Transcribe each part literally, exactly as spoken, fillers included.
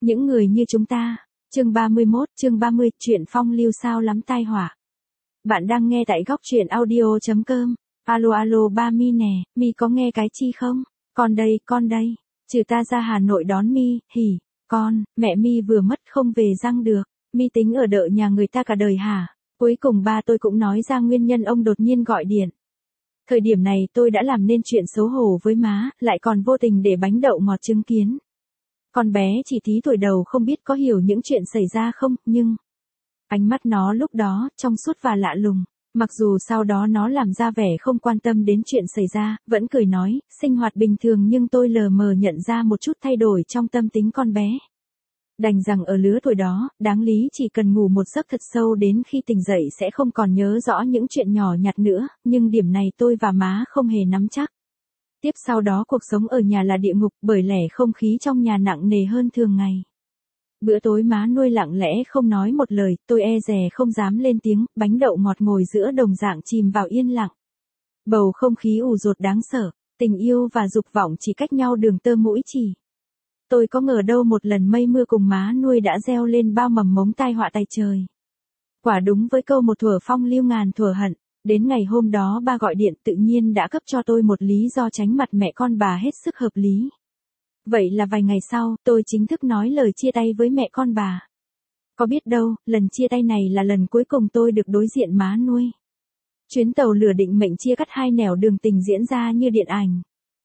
Những người như chúng ta. Chương ba mươi mốt, chương ba mươi, chuyện phong lưu sao lắm tai họa. Bạn đang nghe tại góc truyện audio chấm com. Alo alo ba Mi nè, Mi có nghe cái chi không? Con đây, con đây. Trừ ta ra Hà Nội đón Mi, hỉ. Con, mẹ Mi vừa mất không về răng được. Mi tính ở đợi nhà người ta cả đời hả? Cuối cùng ba tôi cũng nói ra nguyên nhân ông đột nhiên gọi điện. Thời điểm này tôi đã làm nên chuyện xấu hổ với má, lại còn vô tình để bánh đậu ngọt chứng kiến. Con bé chỉ tí tuổi đầu không biết có hiểu những chuyện xảy ra không, nhưng ánh mắt nó lúc đó trong suốt và lạ lùng. Mặc dù sau đó nó làm ra vẻ không quan tâm đến chuyện xảy ra, vẫn cười nói, sinh hoạt bình thường, nhưng tôi lờ mờ nhận ra một chút thay đổi trong tâm tính con bé. Đành rằng ở lứa tuổi đó, đáng lý chỉ cần ngủ một giấc thật sâu đến khi tỉnh dậy sẽ không còn nhớ rõ những chuyện nhỏ nhặt nữa, nhưng điểm này tôi và má không hề nắm chắc. Tiếp sau đó cuộc sống ở nhà là địa ngục, bởi lẽ không khí trong nhà nặng nề hơn thường ngày. Bữa tối má nuôi lặng lẽ không nói một lời, tôi e dè không dám lên tiếng, bánh đậu ngọt ngồi giữa đồng dạng chìm vào yên lặng. Bầu không khí ù dột đáng sợ, tình yêu và dục vọng chỉ cách nhau đường tơ mũi chỉ. Tôi có ngờ đâu một lần mây mưa cùng má nuôi đã gieo lên bao mầm mống tai họa tay trời. Quả đúng với câu một thuở phong lưu ngàn thuở hận. Đến ngày hôm đó ba gọi điện tự nhiên đã cấp cho tôi một lý do tránh mặt mẹ con bà hết sức hợp lý. Vậy là vài ngày sau, tôi chính thức nói lời chia tay với mẹ con bà. Có biết đâu, lần chia tay này là lần cuối cùng tôi được đối diện má nuôi. Chuyến tàu lửa định mệnh chia cắt hai nẻo đường tình diễn ra như điện ảnh.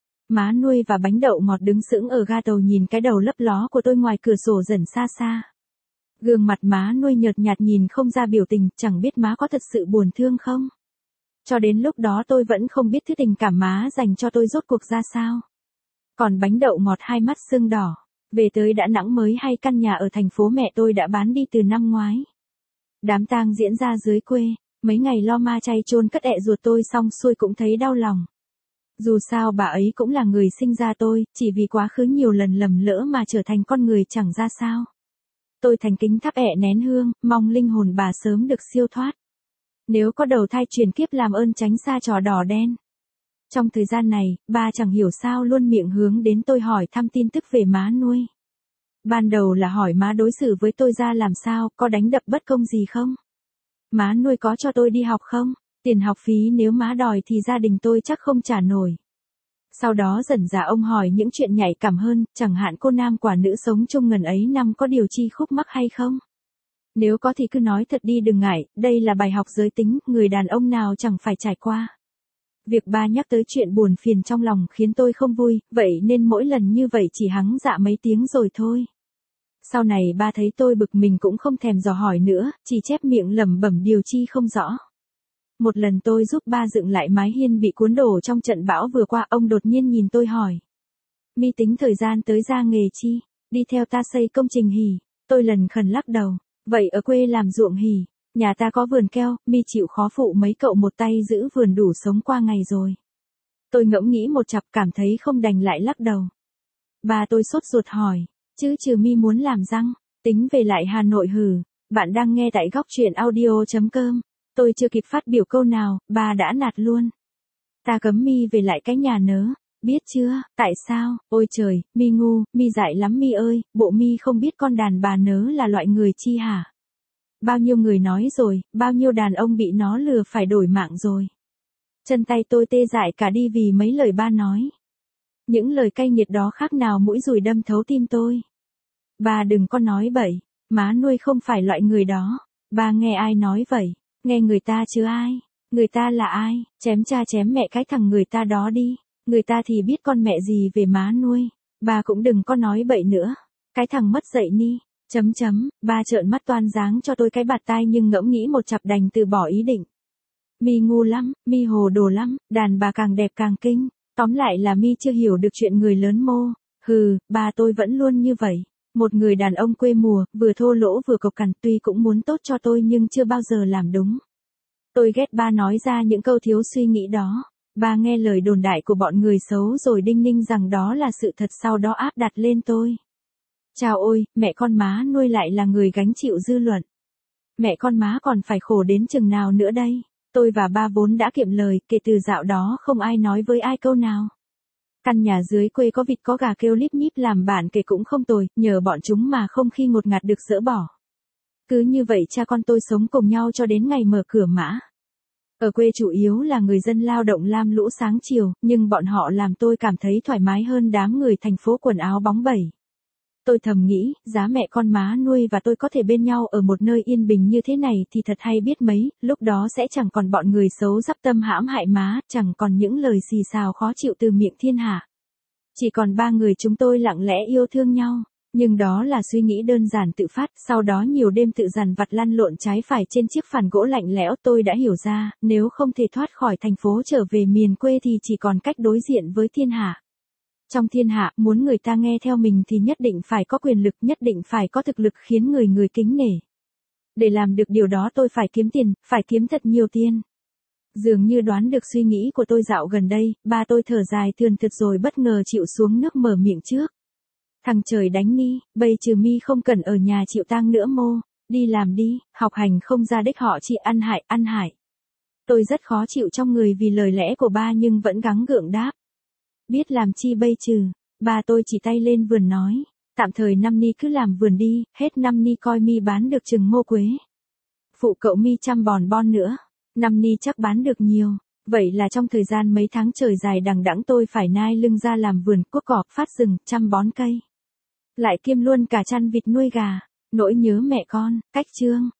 Má nuôi và bánh đậu ngọt đứng sững ở ga tàu nhìn cái đầu lấp ló của tôi ngoài cửa sổ dần xa xa. Gương mặt má nuôi nhợt nhạt nhìn không ra biểu tình, chẳng biết má có thật sự buồn thương không? Cho đến lúc đó tôi vẫn không biết thứ tình cảm má dành cho tôi rốt cuộc ra sao. Còn bánh đậu ngọt hai mắt sưng đỏ. Về tới đã nẵng mới hay căn nhà ở thành phố mẹ tôi đã bán đi từ năm ngoái. Đám tang diễn ra dưới quê. Mấy ngày lo ma chay chôn cất ẹ ruột tôi xong xuôi cũng thấy đau lòng. Dù sao bà ấy cũng là người sinh ra tôi, chỉ vì quá khứ nhiều lần lầm lỡ mà trở thành con người chẳng ra sao. Tôi thành kính thắp ẹ nén hương, mong linh hồn bà sớm được siêu thoát. Nếu có đầu thai truyền kiếp làm ơn tránh xa trò đỏ đen. Trong thời gian này, ba chẳng hiểu sao luôn miệng hướng đến tôi hỏi thăm tin tức về má nuôi. Ban đầu là hỏi má đối xử với tôi ra làm sao, có đánh đập bất công gì không? Má nuôi có cho tôi đi học không? Tiền học phí nếu má đòi thì gia đình tôi chắc không trả nổi. Sau đó dần dà ông hỏi những chuyện nhạy cảm hơn, chẳng hạn cô nam quả nữ sống chung ngần ấy năm có điều chi khúc mắc hay không? Nếu có thì cứ nói thật đi đừng ngại, đây là bài học giới tính, người đàn ông nào chẳng phải trải qua. Việc ba nhắc tới chuyện buồn phiền trong lòng khiến tôi không vui, vậy nên mỗi lần như vậy chỉ hắng dạ mấy tiếng rồi thôi. Sau này ba thấy tôi bực mình cũng không thèm dò hỏi nữa, chỉ chép miệng lẩm bẩm điều chi không rõ. Một lần tôi giúp ba dựng lại mái hiên bị cuốn đổ trong trận bão vừa qua, ông đột nhiên nhìn tôi hỏi. Mi tính thời gian tới ra nghề chi? Đi theo ta xây công trình hỉ. Tôi lần khẩn lắc đầu. Vậy ở quê làm ruộng hỉ, nhà ta có vườn keo, Mi chịu khó phụ mấy cậu một tay giữ vườn đủ sống qua ngày rồi. Tôi ngẫm nghĩ một chặp cảm thấy không đành lại lắc đầu. Bà tôi sốt ruột hỏi, chứ trừ Mi muốn làm răng, tính về lại Hà Nội hử? Bạn đang nghe tại góc truyện audio chấm com. Tôi chưa kịp phát biểu câu nào, bà đã nạt luôn. Ta cấm Mi về lại cái nhà nớ. Biết chưa, tại sao? Ôi trời, Mi ngu, Mi dại lắm Mi ơi, bộ Mi không biết con đàn bà nớ là loại người chi hả? Bao nhiêu người nói rồi, bao nhiêu đàn ông bị nó lừa phải đổi mạng rồi. Chân tay tôi tê dại cả đi vì mấy lời ba nói. Những lời cay nghiệt đó khác nào mũi dùi đâm thấu tim tôi. Bà đừng có nói bậy, má nuôi không phải loại người đó. Bà nghe ai nói vậy? Nghe người ta chứ ai? Người ta là ai? Chém cha chém mẹ cái thằng người ta đó đi. Người ta thì biết con mẹ gì về má nuôi. Bà cũng đừng có nói bậy nữa. Cái thằng mất dạy ni. Chấm chấm, ba trợn mắt toan giáng cho tôi cái bạt tai nhưng ngẫm nghĩ một chặp đành từ bỏ ý định. Mi ngu lắm, Mi hồ đồ lắm, đàn bà càng đẹp càng kinh. Tóm lại là Mi chưa hiểu được chuyện người lớn mô. Hừ, ba tôi vẫn luôn như vậy. Một người đàn ông quê mùa, vừa thô lỗ vừa cộc cằn, tuy cũng muốn tốt cho tôi nhưng chưa bao giờ làm đúng. Tôi ghét ba nói ra những câu thiếu suy nghĩ đó. Ba nghe lời đồn đại của bọn người xấu rồi đinh ninh rằng đó là sự thật, sau đó áp đặt lên tôi. Chào ôi, mẹ con má nuôi lại là người gánh chịu dư luận. Mẹ con má còn phải khổ đến chừng nào nữa đây? Tôi và ba vốn đã kiệm lời, kể từ dạo đó không ai nói với ai câu nào. Căn nhà dưới quê có vịt có gà kêu líp nhíp làm bạn kể cũng không tồi, nhờ bọn chúng mà không khi ngột ngạt được dỡ bỏ. Cứ như vậy cha con tôi sống cùng nhau cho đến ngày mở cửa mã. Ở quê chủ yếu là người dân lao động lam lũ sáng chiều, nhưng bọn họ làm tôi cảm thấy thoải mái hơn đám người thành phố quần áo bóng bẩy. Tôi thầm nghĩ, giá mẹ con má nuôi và tôi có thể bên nhau ở một nơi yên bình như thế này thì thật hay biết mấy, lúc đó sẽ chẳng còn bọn người xấu dắp tâm hãm hại má, chẳng còn những lời xì xào khó chịu từ miệng thiên hạ. Chỉ còn ba người chúng tôi lặng lẽ yêu thương nhau. Nhưng đó là suy nghĩ đơn giản tự phát, sau đó nhiều đêm tự dằn vặt lăn lộn trái phải trên chiếc phản gỗ lạnh lẽo tôi đã hiểu ra, nếu không thể thoát khỏi thành phố trở về miền quê thì chỉ còn cách đối diện với thiên hạ. Trong thiên hạ, muốn người ta nghe theo mình thì nhất định phải có quyền lực, nhất định phải có thực lực khiến người người kính nể. Để làm được điều đó tôi phải kiếm tiền, phải kiếm thật nhiều tiền. Dường như đoán được suy nghĩ của tôi dạo gần đây, ba tôi thở dài thườn thượt rồi bất ngờ chịu xuống nước mở miệng trước. Thằng trời đánh mi, bây trừ mi không cần ở nhà chịu tang nữa mô, đi làm đi, học hành không ra đích họ chỉ ăn hại, ăn hại. Tôi rất khó chịu trong người vì lời lẽ của ba nhưng vẫn gắng gượng đáp. Biết làm chi bây trừ, ba tôi chỉ tay lên vườn nói, tạm thời năm ni cứ làm vườn đi, hết năm ni coi mi bán được chừng ngô quế. Phụ cậu mi chăm bòn bon nữa, năm ni chắc bán được nhiều. Vậy là trong thời gian mấy tháng trời dài đằng đẵng tôi phải nai lưng ra làm vườn, cuốc cỏ, phát rừng, chăm bón cây. Lại kiêm luôn cả chăn vịt nuôi gà, nỗi nhớ mẹ con, cách chương.